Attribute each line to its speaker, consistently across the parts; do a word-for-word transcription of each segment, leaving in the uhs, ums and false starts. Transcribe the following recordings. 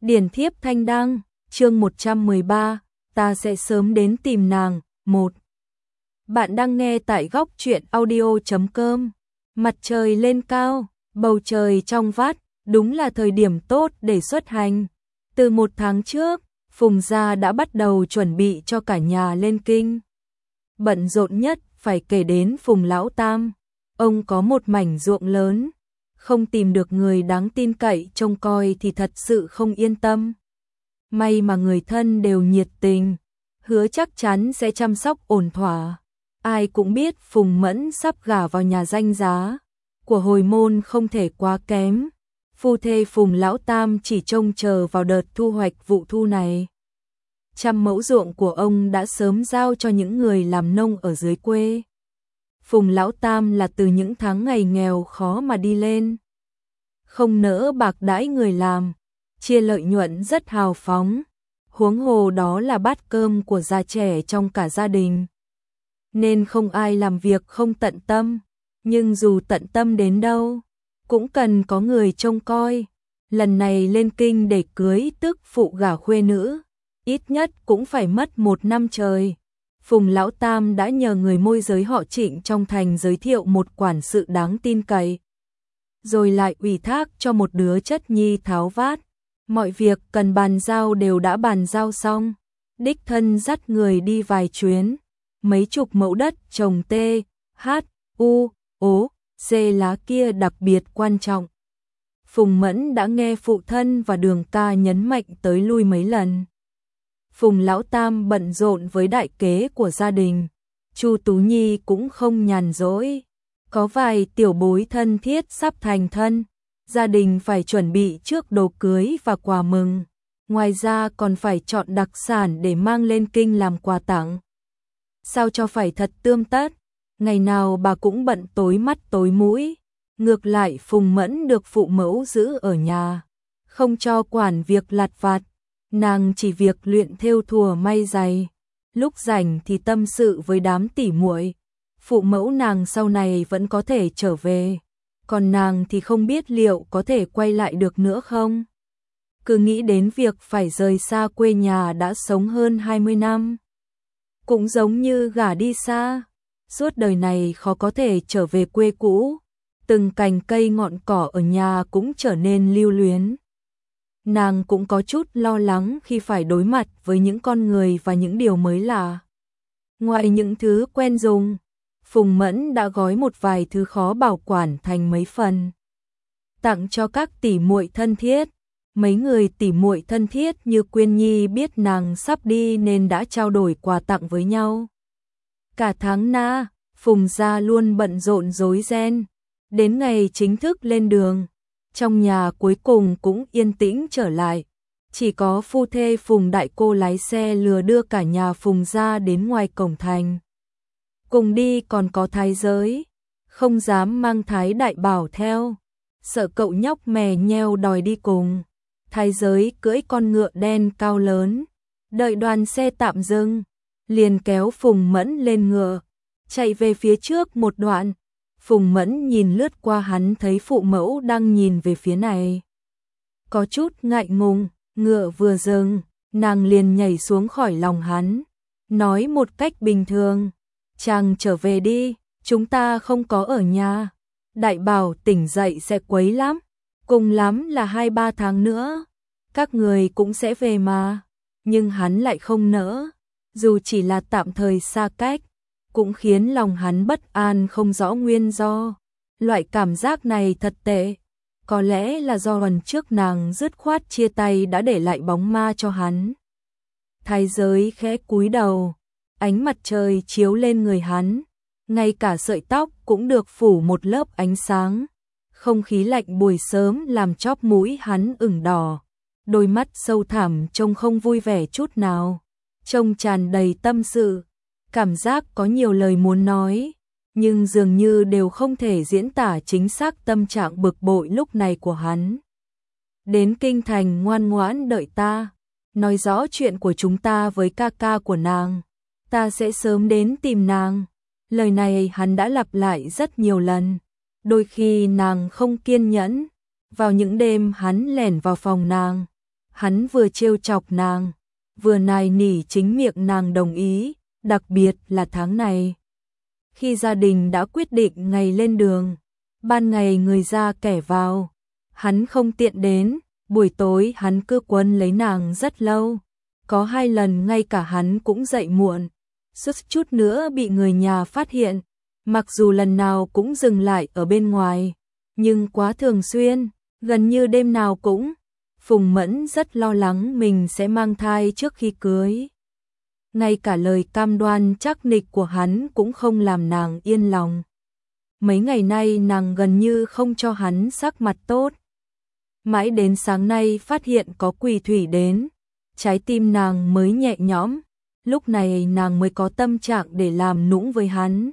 Speaker 1: Điển thiếp thanh đăng, chương một trăm mười ba, ta sẽ sớm đến tìm nàng. Một. Bạn đang nghe tại góc truyện audio chấm com. Mặt trời lên cao, bầu trời trong vắt, đúng là thời điểm tốt để xuất hành. Từ một tháng trước, Phùng gia đã bắt đầu chuẩn bị cho cả nhà lên kinh. Bận rộn nhất phải kể đến Phùng Lão Tam. Ông có một mảnh ruộng lớn, không tìm được người đáng tin cậy trông coi thì thật sự không yên tâm. May mà người thân đều nhiệt tình, hứa chắc chắn sẽ chăm sóc ổn thỏa. Ai cũng biết Phùng Mẫn sắp gả vào nhà danh giá, của hồi môn không thể quá kém. Phu thê Phùng Lão Tam chỉ trông chờ vào đợt thu hoạch vụ thu này. Trăm mẫu ruộng của ông đã sớm giao cho những người làm nông ở dưới quê. Phùng Lão Tam là từ những tháng ngày nghèo khó mà đi lên. Không nỡ bạc đãi người làm, chia lợi nhuận rất hào phóng. Huống hồ đó là bát cơm của già trẻ trong cả gia đình. Nên không ai làm việc không tận tâm. Nhưng dù tận tâm đến đâu, cũng cần có người trông coi. Lần này lên kinh để cưới tức phụ gả khuê nữ, ít nhất cũng phải mất một năm trời. Phùng Lão Tam đã nhờ người môi giới họ Trịnh trong thành giới thiệu một quản sự đáng tin cậy. Rồi lại ủy thác cho một đứa chất nhi tháo vát. Mọi việc cần bàn giao đều đã bàn giao xong. Đích thân dắt người đi vài chuyến. Mấy chục mẫu đất trồng T, H, U, O, C lá kia đặc biệt quan trọng. Phùng Mẫn đã nghe phụ thân và Đường ca nhấn mạnh tới lui mấy lần. Phùng Lão Tam bận rộn với đại kế của gia đình. Chu Tú Nhi cũng không nhàn rỗi. Có vài tiểu bối thân thiết sắp thành thân. Gia đình phải chuẩn bị trước đồ cưới và quà mừng. Ngoài ra còn phải chọn đặc sản để mang lên kinh làm quà tặng. Sao cho phải thật tươm tất. Ngày nào bà cũng bận tối mắt tối mũi. Ngược lại Phùng Mẫn được phụ mẫu giữ ở nhà, không cho quản việc lặt vặt. Nàng chỉ việc luyện thêu thùa may giày. Lúc rảnh thì tâm sự với đám tỉ muội. Phụ mẫu nàng sau này vẫn có thể trở về, còn nàng thì không biết liệu có thể quay lại được nữa không. Cứ nghĩ đến việc phải rời xa quê nhà đã sống hơn hai mươi năm. Cũng giống như gả đi xa, suốt đời này khó có thể trở về quê cũ. Từng cành cây ngọn cỏ ở nhà cũng trở nên lưu luyến. Nàng cũng có chút lo lắng khi phải đối mặt với những con người và những điều mới lạ. Ngoài những thứ quen dùng, Phùng Mẫn đã gói một vài thứ khó bảo quản thành mấy phần, tặng cho các tỷ muội thân thiết. Mấy người tỷ muội thân thiết như Quyên Nhi biết nàng sắp đi nên đã trao đổi quà tặng với nhau. Cả tháng na, Phùng gia luôn bận rộn rối ren. Đến ngày chính thức lên đường, trong nhà cuối cùng cũng yên tĩnh trở lại. Chỉ có phu thê Phùng đại cô lái xe lừa đưa cả nhà Phùng gia đến ngoài cổng thành. Cùng đi còn có thái giới, không dám mang thái đại bảo theo, sợ cậu nhóc mè nheo đòi đi cùng. Thái giới cưỡi con ngựa đen cao lớn, đợi đoàn xe tạm dừng, liền kéo Phùng Mẫn lên ngựa, chạy về phía trước một đoạn. Phùng Mẫn nhìn lướt qua hắn thấy phụ mẫu đang nhìn về phía này. Có chút ngại ngùng, ngựa vừa dừng, nàng liền nhảy xuống khỏi lòng hắn, nói một cách bình thường. Chàng trở về đi, chúng ta không có ở nhà. Đại bảo tỉnh dậy sẽ quấy lắm, cùng lắm là hai ba tháng nữa. Các người cũng sẽ về mà. Nhưng hắn lại không nỡ, dù chỉ là tạm thời xa cách, cũng khiến lòng hắn bất an không rõ nguyên do. Loại cảm giác này thật tệ. Có lẽ là do lần trước nàng dứt khoát chia tay đã để lại bóng ma cho hắn. Thái giới khẽ cúi đầu, ánh mặt trời chiếu lên người hắn, ngay cả sợi tóc cũng được phủ một lớp ánh sáng. Không khí lạnh buổi sớm làm chóp mũi hắn ửng đỏ, đôi mắt sâu thẳm trông không vui vẻ chút nào, trông tràn đầy tâm sự. Cảm giác có nhiều lời muốn nói, nhưng dường như đều không thể diễn tả chính xác tâm trạng bực bội lúc này của hắn. Đến kinh thành ngoan ngoãn đợi ta, nói rõ chuyện của chúng ta với ca ca của nàng, ta sẽ sớm đến tìm nàng. Lời này hắn đã lặp lại rất nhiều lần. Đôi khi nàng không kiên nhẫn, vào những đêm hắn lẻn vào phòng nàng, Hắn vừa trêu chọc nàng, vừa nài nỉ chính miệng nàng đồng ý, đặc biệt là tháng này. Khi gia đình đã quyết định ngày lên đường, ban ngày người ra kẻ vào, hắn không tiện đến, buổi tối hắn cứ quấn lấy nàng rất lâu. Có hai lần ngay cả hắn cũng dậy muộn, suýt chút nữa bị người nhà phát hiện, mặc dù lần nào cũng dừng lại ở bên ngoài, nhưng quá thường xuyên, gần như đêm nào cũng. Phùng Mẫn rất lo lắng mình sẽ mang thai trước khi cưới. Ngay cả lời cam đoan chắc nịch của hắn cũng không làm nàng yên lòng. Mấy ngày nay nàng gần như không cho hắn sắc mặt tốt. Mãi đến sáng nay phát hiện có quỷ thủy đến, trái tim nàng mới nhẹ nhõm, lúc này nàng mới có tâm trạng để làm nũng với hắn.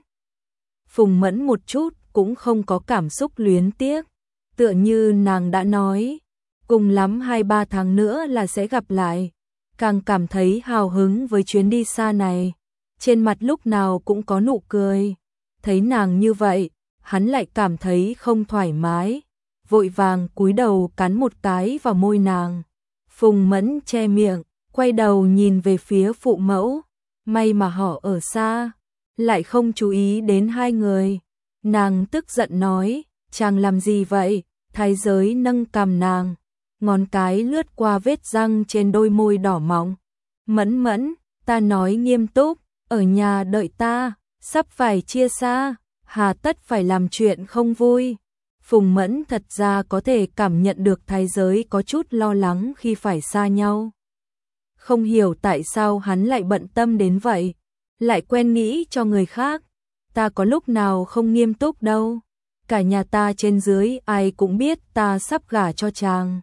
Speaker 1: Phùng Mẫn một chút cũng không có cảm xúc luyến tiếc, tựa như nàng đã nói, cùng lắm hai ba tháng nữa là sẽ gặp lại, càng cảm thấy hào hứng với chuyến đi xa này, trên mặt lúc nào cũng có nụ cười. Thấy nàng như vậy, hắn lại cảm thấy không thoải mái, vội vàng cúi đầu cắn một cái vào môi nàng. Phùng Mẫn che miệng, quay đầu nhìn về phía phụ mẫu, may mà họ ở xa, lại không chú ý đến hai người. Nàng tức giận nói, chàng làm gì vậy? Thái giới nâng cằm nàng, ngón cái lướt qua vết răng trên đôi môi đỏ mọng. Mẫn Mẫn, ta nói nghiêm túc, ở nhà đợi ta, sắp phải chia xa, hà tất phải làm chuyện không vui. Phùng Mẫn thật ra có thể cảm nhận được thái giới có chút lo lắng khi phải xa nhau. Không hiểu tại sao hắn lại bận tâm đến vậy, lại quen nghĩ cho người khác. Ta có lúc nào không nghiêm túc đâu, cả nhà ta trên dưới ai cũng biết ta sắp gả cho chàng.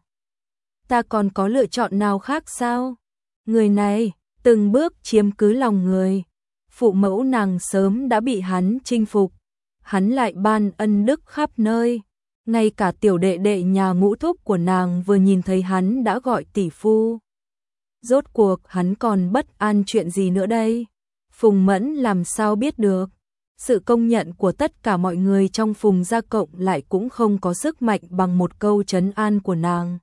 Speaker 1: Ta còn có lựa chọn nào khác sao? Người này, từng bước chiếm cứ lòng người. Phụ mẫu nàng sớm đã bị hắn chinh phục, hắn lại ban ân đức khắp nơi. Ngay cả tiểu đệ đệ nhà ngũ thúc của nàng vừa nhìn thấy hắn đã gọi tỷ phu. Rốt cuộc hắn còn bất an chuyện gì nữa đây? Phùng Mẫn làm sao biết được? Sự công nhận của tất cả mọi người trong Phùng gia cộng lại cũng không có sức mạnh bằng một câu trấn an của nàng.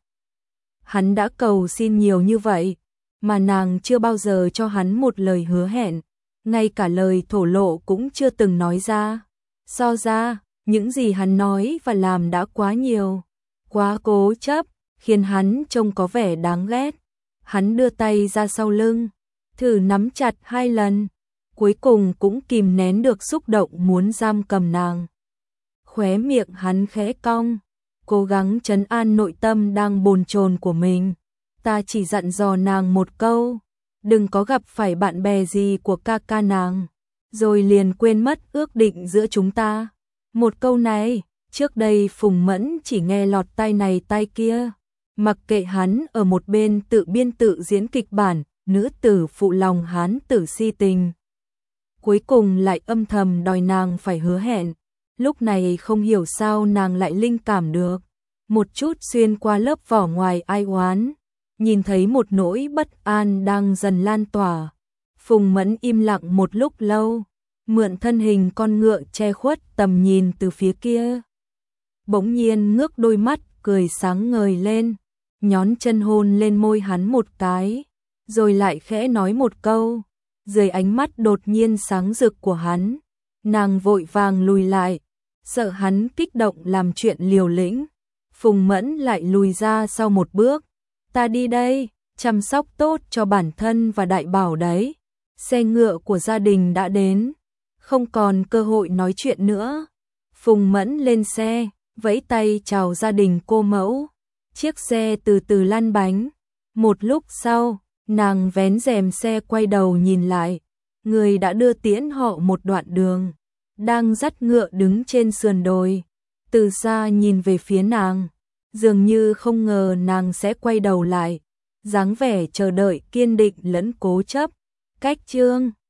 Speaker 1: Hắn đã cầu xin nhiều như vậy, mà nàng chưa bao giờ cho hắn một lời hứa hẹn, ngay cả lời thổ lộ cũng chưa từng nói ra. So ra, những gì hắn nói và làm đã quá nhiều, quá cố chấp, khiến hắn trông có vẻ đáng ghét. Hắn đưa tay ra sau lưng, thử nắm chặt hai lần, cuối cùng cũng kìm nén được xúc động muốn giam cầm nàng. Khóe miệng hắn khẽ cong, cố gắng trấn an nội tâm đang bồn chồn của mình. Ta chỉ dặn dò nàng một câu, đừng có gặp phải bạn bè gì của ca ca nàng, rồi liền quên mất ước định giữa chúng ta. Một câu này, trước đây Phùng Mẫn chỉ nghe lọt tai này tai kia, mặc kệ hắn ở một bên tự biên tự diễn kịch bản, nữ tử phụ lòng hán tử si tình. Cuối cùng lại âm thầm đòi nàng phải hứa hẹn, lúc này không hiểu sao nàng lại linh cảm được, một chút xuyên qua lớp vỏ ngoài ai oán, nhìn thấy một nỗi bất an đang dần lan tỏa. Phùng Mẫn im lặng một lúc lâu, mượn thân hình con ngựa che khuất tầm nhìn từ phía kia. Bỗng nhiên ngước đôi mắt, cười sáng ngời lên, nhón chân hôn lên môi hắn một cái, rồi lại khẽ nói một câu. Dưới ánh mắt đột nhiên sáng rực của hắn, nàng vội vàng lùi lại, sợ hắn kích động làm chuyện liều lĩnh. Phùng Mẫn lại lùi ra sau một bước. Ta đi đây, chăm sóc tốt cho bản thân và đại bảo đấy. Xe ngựa của gia đình đã đến, không còn cơ hội nói chuyện nữa. Phùng Mẫn lên xe, vẫy tay chào gia đình cô mẫu. Chiếc xe từ từ lăn bánh. Một lúc sau, nàng vén rèm xe quay đầu nhìn lại. Người đã đưa tiễn họ một đoạn đường, đang dắt ngựa đứng trên sườn đồi. Từ xa nhìn về phía nàng, dường như không ngờ nàng sẽ quay đầu lại. Dáng vẻ chờ đợi kiên định lẫn cố chấp. Cách chương